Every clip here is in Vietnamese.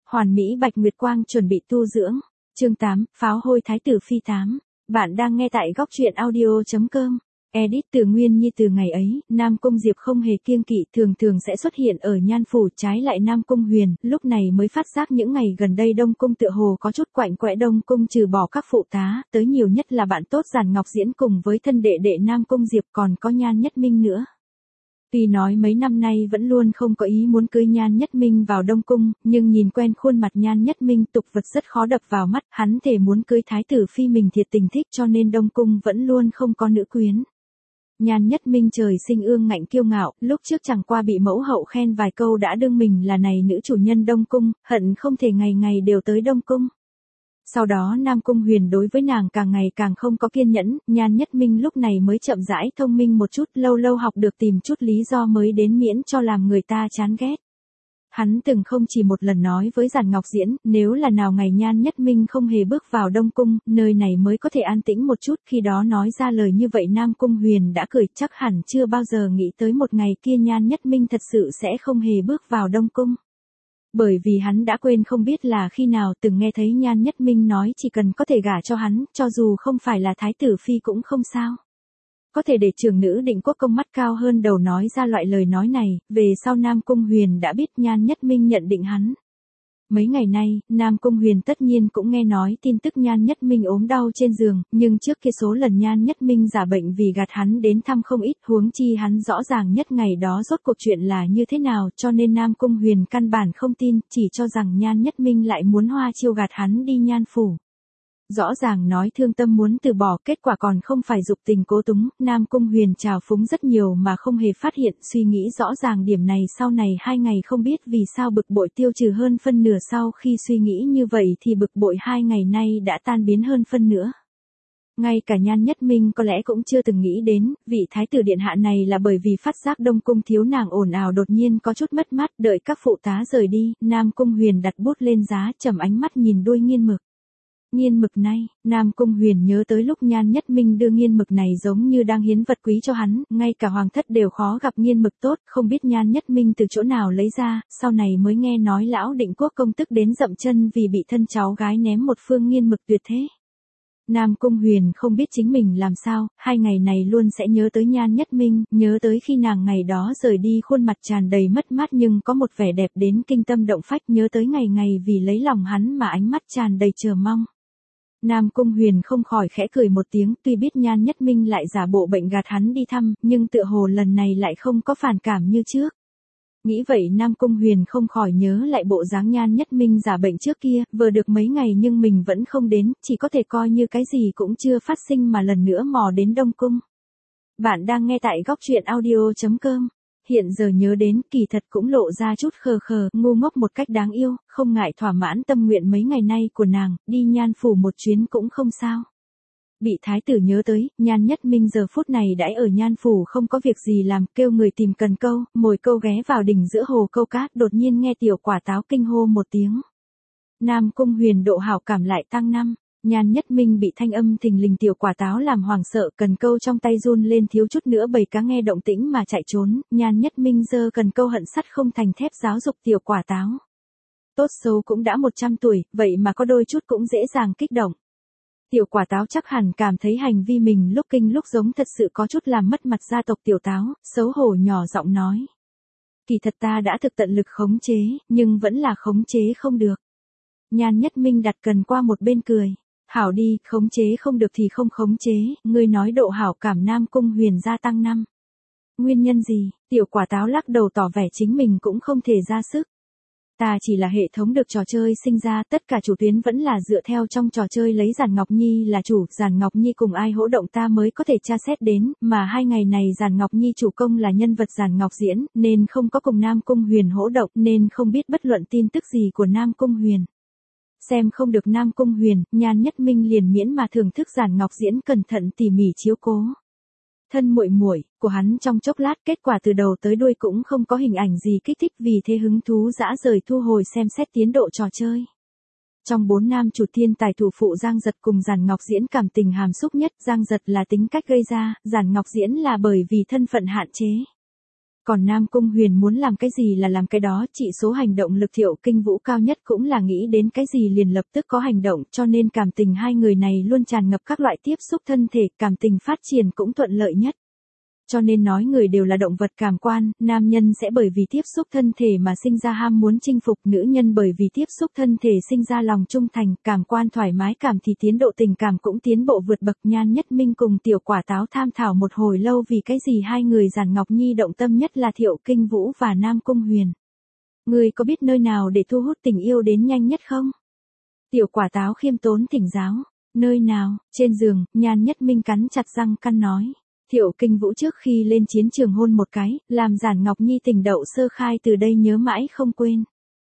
Hoàn Mỹ Bạch Nguyệt Quang chuẩn bị tu dưỡng. Chương 8, pháo hôi Thái tử Phi 8. Bạn đang nghe tại góc truyện audio.com. Edit từ Nguyên Nhi. Từ ngày ấy, Nam Cung Diệp không hề kiêng kỵ, thường thường sẽ xuất hiện ở Nhan Phủ, trái lại Nam Cung Huyền, lúc này mới phát giác những ngày gần đây Đông Cung tựa hồ có chút quạnh quẽ. Đông Cung trừ bỏ các phụ tá, tới nhiều nhất là bạn tốt Giản Ngọc Diễn cùng với thân đệ đệ Nam Cung Diệp, còn có Nhan Nhất Minh nữa. Tuy nói mấy năm nay vẫn luôn không có ý muốn cưới Nhan Nhất Minh vào Đông Cung, nhưng nhìn quen khuôn mặt Nhan Nhất Minh, tục vật rất khó đập vào mắt, hắn thề muốn cưới Thái tử Phi mình thiệt tình thích, cho nên Đông Cung vẫn luôn không có nữ quyến. Nhan Nhất Minh trời sinh ương ngạnh kiêu ngạo, lúc trước chẳng qua bị mẫu hậu khen vài câu đã đương mình là này nữ chủ nhân Đông Cung, hận không thể ngày ngày đều tới Đông Cung. Sau đó Nam Cung Huyền đối với nàng càng ngày càng không có kiên nhẫn, Nhan Nhất Minh lúc này mới chậm rãi thông minh một chút, lâu lâu học được tìm chút lý do mới đến miễn cho làm người ta chán ghét. Hắn từng không chỉ một lần nói với Giản Ngọc Diễn, nếu là nào ngày Nhan Nhất Minh không hề bước vào Đông Cung, nơi này mới có thể an tĩnh một chút. Khi đó nói ra lời như vậy Nam Cung Huyền đã cười, chắc hẳn chưa bao giờ nghĩ tới một ngày kia Nhan Nhất Minh thật sự sẽ không hề bước vào Đông Cung. Bởi vì hắn đã quên không biết là khi nào từng nghe thấy Nhan Nhất Minh nói chỉ cần có thể gả cho hắn, cho dù không phải là Thái tử Phi cũng không sao. Có thể để trưởng nữ Định Quốc Công mắt cao hơn đầu nói ra loại lời nói này, về sau Nam Cung Huyền đã biết Nhan Nhất Minh nhận định hắn. Mấy ngày nay, Nam Cung Huyền tất nhiên cũng nghe nói tin tức Nhan Nhất Minh ốm đau trên giường, nhưng trước kia số lần Nhan Nhất Minh giả bệnh vì gạt hắn đến thăm không ít, huống chi hắn rõ ràng nhất ngày đó rốt cuộc chuyện là như thế nào, cho nên Nam Cung Huyền căn bản không tin, chỉ cho rằng Nhan Nhất Minh lại muốn hoa chiêu gạt hắn đi Nhan Phủ. Rõ ràng nói thương tâm muốn từ bỏ, kết quả còn không phải dục tình cố túng. Nam Cung Huyền trào phúng rất nhiều mà không hề phát hiện, suy nghĩ rõ ràng điểm này sau này 2 ngày không biết vì sao bực bội tiêu trừ hơn phân nửa. Sau khi suy nghĩ như vậy thì bực bội 2 ngày nay đã tan biến hơn phân nữa. Ngay cả Nhan Nhất Minh có lẽ cũng chưa từng nghĩ đến, vị thái tử điện hạ này là bởi vì phát giác Đông Cung thiếu nàng ồn ào đột nhiên có chút mất mát. Đợi các phụ tá rời đi, Nam Cung Huyền đặt bút lên giá, trầm ánh mắt nhìn đuôi nghiên mực. Nghiên mực này, Nam Cung Huyền nhớ tới lúc Nhan Nhất Minh đưa nghiên mực này giống như đang hiến vật quý cho hắn, ngay cả hoàng thất đều khó gặp nghiên mực tốt, không biết Nhan Nhất Minh từ chỗ nào lấy ra, sau này mới nghe nói lão Định Quốc Công tức đến dậm chân vì bị thân cháu gái ném một phương nghiên mực tuyệt thế. Nam Cung Huyền không biết chính mình làm sao, 2 ngày này luôn sẽ nhớ tới Nhan Nhất Minh, nhớ tới khi nàng ngày đó rời đi khuôn mặt tràn đầy mất mát nhưng có một vẻ đẹp đến kinh tâm động phách, nhớ tới ngày ngày vì lấy lòng hắn mà ánh mắt tràn đầy chờ mong. Nam Cung Huyền không khỏi khẽ cười một tiếng, tuy biết Nhan Nhất Minh lại giả bộ bệnh gạt hắn đi thăm, nhưng tựa hồ lần này lại không có phản cảm như trước. Nghĩ vậy Nam Cung Huyền không khỏi nhớ lại bộ dáng Nhan Nhất Minh giả bệnh trước kia, vừa được mấy ngày nhưng mình vẫn không đến, chỉ có thể coi như cái gì cũng chưa phát sinh mà lần nữa mò đến Đông Cung. Bạn đang nghe tại góc truyện audio.com. Hiện giờ nhớ đến, kỳ thật cũng lộ ra chút khờ khờ, ngu ngốc một cách đáng yêu, không ngại thỏa mãn tâm nguyện mấy ngày nay của nàng, đi Nhan Phủ một chuyến cũng không sao. Bị thái tử nhớ tới, Nhan Nhất Minh giờ phút này đãi ở Nhan Phủ không có việc gì làm, kêu người tìm cần câu, mồi câu ghé vào đỉnh giữa hồ câu cát, đột nhiên nghe Tiểu Quả Táo kinh hô một tiếng. Nam Cung Huyền độ hảo cảm lại tăng 5. Nhan Nhất Minh bị thanh âm thình lình Tiểu Quả Táo làm hoảng sợ, cần câu trong tay run lên thiếu chút nữa bầy cá nghe động tĩnh mà chạy trốn, Nhan Nhất Minh giơ cần câu hận sắt không thành thép giáo dục Tiểu Quả Táo. Tốt xấu cũng đã 100 tuổi, vậy mà có đôi chút cũng dễ dàng kích động. Tiểu Quả Táo chắc hẳn cảm thấy hành vi mình lúc kinh lúc giống thật sự có chút làm mất mặt gia tộc Tiểu Táo, xấu hổ nhỏ giọng nói. Kỳ thật ta đã thực tận lực khống chế, nhưng vẫn là khống chế không được. Nhan Nhất Minh đặt cần qua một bên cười. Hảo đi, khống chế không được thì không khống chế, ngươi nói độ hảo cảm Nam Cung Huyền gia tăng 5. Nguyên nhân gì? Tiểu Quả Táo lắc đầu tỏ vẻ chính mình cũng không thể ra sức. Ta chỉ là hệ thống được trò chơi sinh ra, tất cả chủ tuyến vẫn là dựa theo trong trò chơi lấy Giản Ngọc Nhi là chủ, Giản Ngọc Nhi cùng ai hỗ động ta mới có thể tra xét đến, mà 2 ngày này Giản Ngọc Nhi chủ công là nhân vật Giản Ngọc Diễn, nên không có cùng Nam Cung Huyền hỗ động, nên không biết bất luận tin tức gì của Nam Cung Huyền. Xem không được Nam Cung Huyền, Nhan Nhất Minh liền miễn mà thưởng thức Giản Ngọc Diễn cẩn thận tỉ mỉ chiếu cố. Thân muội muội của hắn trong chốc lát, kết quả từ đầu tới đuôi cũng không có hình ảnh gì kích thích, vì thế hứng thú dã rời thu hồi xem xét tiến độ trò chơi. Trong 4 nam chủ thiên tài thủ phụ Giang Giật cùng Giản Ngọc Diễn cảm tình hàm xúc nhất, Giang Giật là tính cách gây ra, Giản Ngọc Diễn là bởi vì thân phận hạn chế. Còn Nam Cung Huyền muốn làm cái gì là làm cái đó, chỉ số hành động lực Thiệu Kinh Vũ cao nhất cũng là nghĩ đến cái gì liền lập tức có hành động, cho nên cảm tình hai người này luôn tràn ngập các loại tiếp xúc thân thể, cảm tình phát triển cũng thuận lợi nhất. Cho nên nói người đều là động vật cảm quan, nam nhân sẽ bởi vì tiếp xúc thân thể mà sinh ra ham muốn chinh phục, nữ nhân bởi vì tiếp xúc thân thể sinh ra lòng trung thành, cảm quan thoải mái cảm thì tiến độ tình cảm cũng tiến bộ vượt bậc. Nhan Nhất Minh cùng Tiểu Quả Táo tham thảo một hồi lâu vì cái gì hai người Giản Ngọc Nhi động tâm nhất là Thiệu Kinh Vũ và Nam Cung Huyền. Người có biết nơi nào để thu hút tình yêu đến nhanh nhất không? Tiểu Quả Táo khiêm tốn thỉnh giáo. Nơi nào? Trên giường, Nhan Nhất Minh cắn chặt răng căn nói. Thiệu Kinh Vũ trước khi lên chiến trường hôn một cái, làm Giản Ngọc Nhi tình đậu sơ khai từ đây nhớ mãi không quên.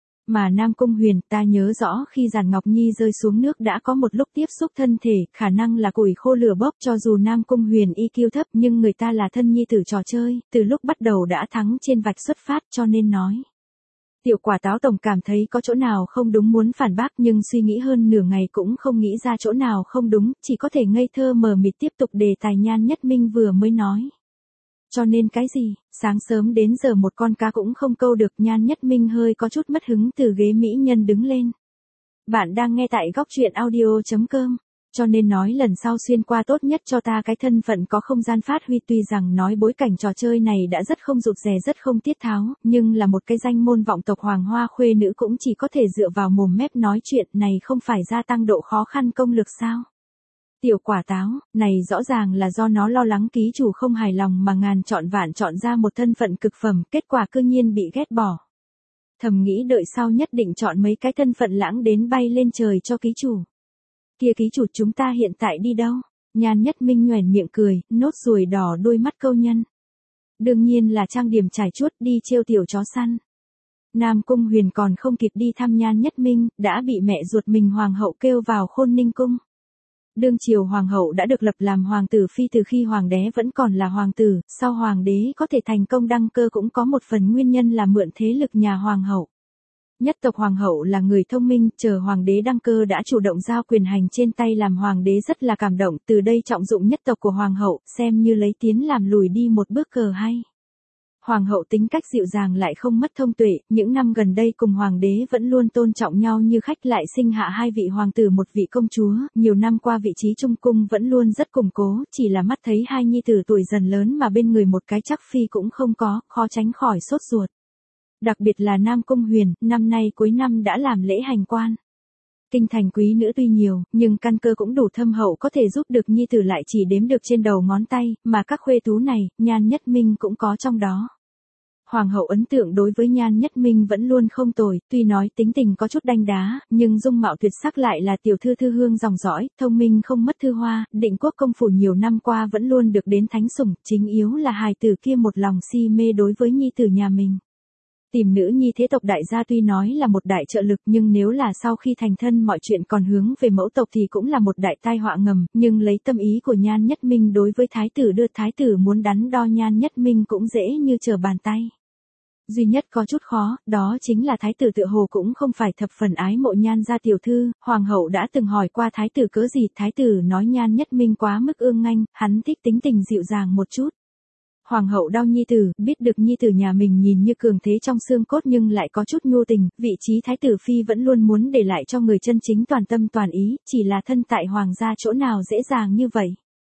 Mà Nam Cung Huyền, ta nhớ rõ khi Giản Ngọc Nhi rơi xuống nước đã có một lúc tiếp xúc thân thể, khả năng là củi khô lửa bốc, cho dù Nam Cung Huyền IQ thấp nhưng người ta là thân nhi tử trò chơi, từ lúc bắt đầu đã thắng trên vạch xuất phát cho nên nói. Tiểu Quả Táo tổng cảm thấy có chỗ nào không đúng muốn phản bác nhưng suy nghĩ hơn nửa ngày cũng không nghĩ ra chỗ nào không đúng, chỉ có thể ngây thơ mờ mịt tiếp tục đề tài Nhan Nhất Minh vừa mới nói. Cho nên cái gì, sáng sớm đến giờ một con cá cũng không câu được. Nhan Nhất Minh hơi có chút mất hứng từ ghế mỹ nhân đứng lên. Bạn đang nghe tại góc truyện audio.com. Cho nên nói lần sau xuyên qua tốt nhất cho ta cái thân phận có không gian phát huy, tuy rằng nói bối cảnh trò chơi này đã rất không rụt rè rất không tiết tháo, nhưng là một cái danh môn vọng tộc hoàng hoa khuê nữ cũng chỉ có thể dựa vào mồm mép nói chuyện này không phải gia tăng độ khó khăn công lực sao? Tiểu Quả Táo, này rõ ràng là do nó lo lắng ký chủ không hài lòng mà ngàn chọn vạn chọn ra một thân phận cực phẩm, kết quả cư nhiên bị ghét bỏ. Thầm nghĩ đợi sau nhất định chọn mấy cái thân phận lãng đến bay lên trời cho ký chủ. Kia ký chủ chúng ta hiện tại đi đâu? Nhan Nhất Minh nhoẻn miệng cười, nốt ruồi đỏ đôi mắt câu nhân. Đương nhiên là trang điểm trải chuốt đi trêu tiểu chó săn. Nam Cung Huyền còn không kịp đi thăm Nhan Nhất Minh, đã bị mẹ ruột mình hoàng hậu kêu vào Khôn Ninh cung. Đương triều hoàng hậu đã được lập làm hoàng tử phi từ khi hoàng đế vẫn còn là hoàng tử, sau hoàng đế có thể thành công đăng cơ cũng có một phần nguyên nhân là mượn thế lực nhà hoàng hậu. Nhất tộc hoàng hậu là người thông minh, chờ hoàng đế đăng cơ đã chủ động giao quyền hành trên tay làm hoàng đế rất là cảm động, từ đây trọng dụng nhất tộc của hoàng hậu, xem như lấy tiến làm lùi đi một bước cờ hay. Hoàng hậu tính cách dịu dàng lại không mất thông tuệ, những năm gần đây cùng hoàng đế vẫn luôn tôn trọng nhau như khách, lại sinh hạ hai vị hoàng tử một vị công chúa, nhiều năm qua vị trí trung cung vẫn luôn rất củng cố, chỉ là mắt thấy hai nhi tử tuổi dần lớn mà bên người một cái chắc phi cũng không có, khó tránh khỏi sốt ruột. Đặc biệt là Nam Cung Huyền, năm nay cuối năm đã làm lễ hành quan. Kinh thành quý nữ tuy nhiều, nhưng căn cơ cũng đủ thâm hậu có thể giúp được nhi tử lại chỉ đếm được trên đầu ngón tay, mà các khuê tú này, Nhan Nhất Minh cũng có trong đó. Hoàng hậu ấn tượng đối với Nhan Nhất Minh vẫn luôn không tồi, tuy nói tính tình có chút đanh đá, nhưng dung mạo tuyệt sắc lại là tiểu thư thư hương dòng dõi, thông minh không mất thư hoa, Định Quốc công phủ nhiều năm qua vẫn luôn được đến thánh sủng, chính yếu là hài tử kia một lòng si mê đối với nhi tử nhà mình. Tìm nữ nhi thế tộc đại gia tuy nói là một đại trợ lực nhưng nếu là sau khi thành thân mọi chuyện còn hướng về mẫu tộc thì cũng là một đại tai họa ngầm, nhưng lấy tâm ý của Nhan Nhất Minh đối với thái tử đưa thái tử muốn đắn đo Nhan Nhất Minh cũng dễ như trở bàn tay. Duy nhất có chút khó, đó chính là thái tử tựa hồ cũng không phải thập phần ái mộ Nhan gia tiểu thư, hoàng hậu đã từng hỏi qua thái tử cớ gì, thái tử nói Nhan Nhất Minh quá mức ương nganh, hắn thích tính tình dịu dàng một chút. Hoàng hậu đau nhi tử, biết được nhi tử nhà mình nhìn như cường thế trong xương cốt nhưng lại có chút nhu tình, vị trí thái tử phi vẫn luôn muốn để lại cho người chân chính toàn tâm toàn ý, chỉ là thân tại hoàng gia chỗ nào dễ dàng như vậy.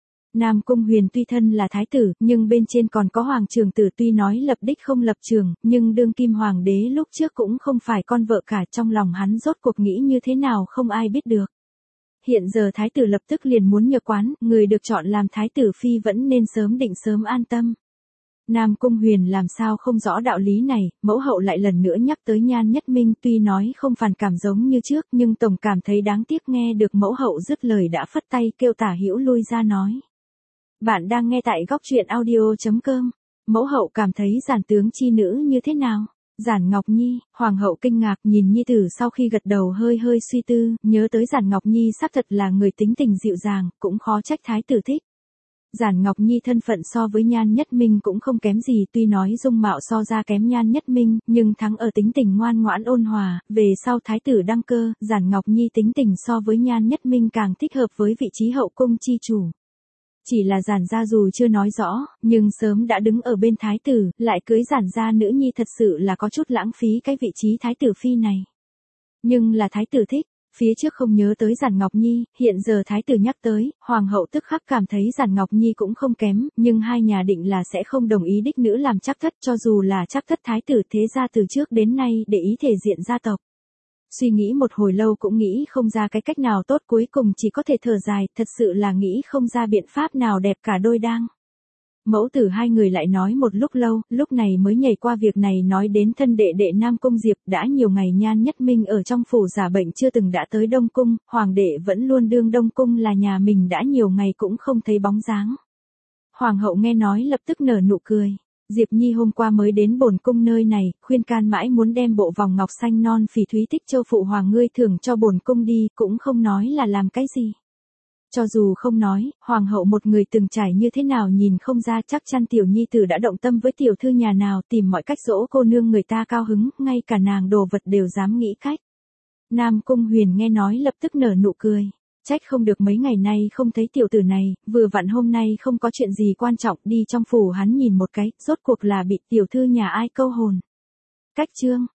Nam Cung Huyền tuy thân là thái tử, nhưng bên trên còn có hoàng trường tử, tuy nói lập đích không lập trường, nhưng đương kim hoàng đế lúc trước cũng không phải con vợ cả, trong lòng hắn rốt cuộc nghĩ như thế nào không ai biết được. Hiện giờ thái tử lập tức liền muốn nhờ quán, người được chọn làm thái tử phi vẫn nên sớm định sớm an tâm. Nam Cung Huyền làm sao không rõ đạo lý này, mẫu hậu lại lần nữa nhắc tới Nhan Nhất Minh, tuy nói không phản cảm giống như trước nhưng tổng cảm thấy đáng tiếc. Nghe được mẫu hậu dứt lời đã phất tay kêu Tả Hữu lui ra nói. Bạn đang nghe tại góc truyện audio.com. Mẫu hậu cảm thấy Giản tướng chi nữ như thế nào? Giản Ngọc Nhi, hoàng hậu kinh ngạc nhìn nhi tử sau khi gật đầu hơi hơi suy tư, nhớ tới Giản Ngọc Nhi xác thật là người tính tình dịu dàng, cũng khó trách thái tử thích. Giản Ngọc Nhi thân phận so với Nhan Nhất Minh cũng không kém gì, tuy nói dung mạo so ra kém Nhan Nhất Minh, nhưng thắng ở tính tình ngoan ngoãn ôn hòa, về sau thái tử đăng cơ, Giản Ngọc Nhi tính tình so với Nhan Nhất Minh càng thích hợp với vị trí hậu cung chi chủ. Chỉ là giản gia dù chưa nói rõ, nhưng sớm đã đứng ở bên thái tử, lại cưới giản gia nữ nhi thật sự là có chút lãng phí cái vị trí thái tử phi này. Nhưng là thái tử thích, phía trước không nhớ tới Giản Ngọc Nhi, hiện giờ thái tử nhắc tới, hoàng hậu tức khắc cảm thấy Giản Ngọc Nhi cũng không kém, nhưng hai nhà định là sẽ không đồng ý đích nữ làm trác thất, cho dù là trác thất thái tử thế gia từ trước đến nay để ý thể diện gia tộc. Suy nghĩ một hồi lâu cũng nghĩ không ra cái cách nào tốt, cuối cùng chỉ có thể thở dài, thật sự là nghĩ không ra biện pháp nào đẹp cả đôi đang. Mẫu tử hai người lại nói một lúc lâu, lúc này mới nhảy qua việc này nói đến thân đệ đệ Nam Cung Diệp, đã nhiều ngày Nhan Nhất Minh ở trong phủ giả bệnh chưa từng đã tới Đông Cung, hoàng đệ vẫn luôn đương Đông Cung là nhà mình đã nhiều ngày cũng không thấy bóng dáng. Hoàng hậu nghe nói lập tức nở nụ cười. Diệp Nhi hôm qua mới đến bổn cung nơi này, khuyên can mãi muốn đem bộ vòng ngọc xanh non phỉ thúy tích châu phụ hoàng ngươi thưởng cho bổn cung đi, cũng không nói là làm cái gì. Cho dù không nói, hoàng hậu một người từng trải như thế nào nhìn không ra, chắc chắn tiểu nhi tử đã động tâm với tiểu thư nhà nào, tìm mọi cách dỗ cô nương người ta cao hứng, ngay cả nàng đồ vật đều dám nghĩ cách. Nam Cung Huyền nghe nói lập tức nở nụ cười. Trách không được mấy ngày nay không thấy tiểu tử này, vừa vặn hôm nay không có chuyện gì quan trọng, đi trong phủ hắn nhìn một cái, rốt cuộc là bị tiểu thư nhà ai câu hồn. Cách chương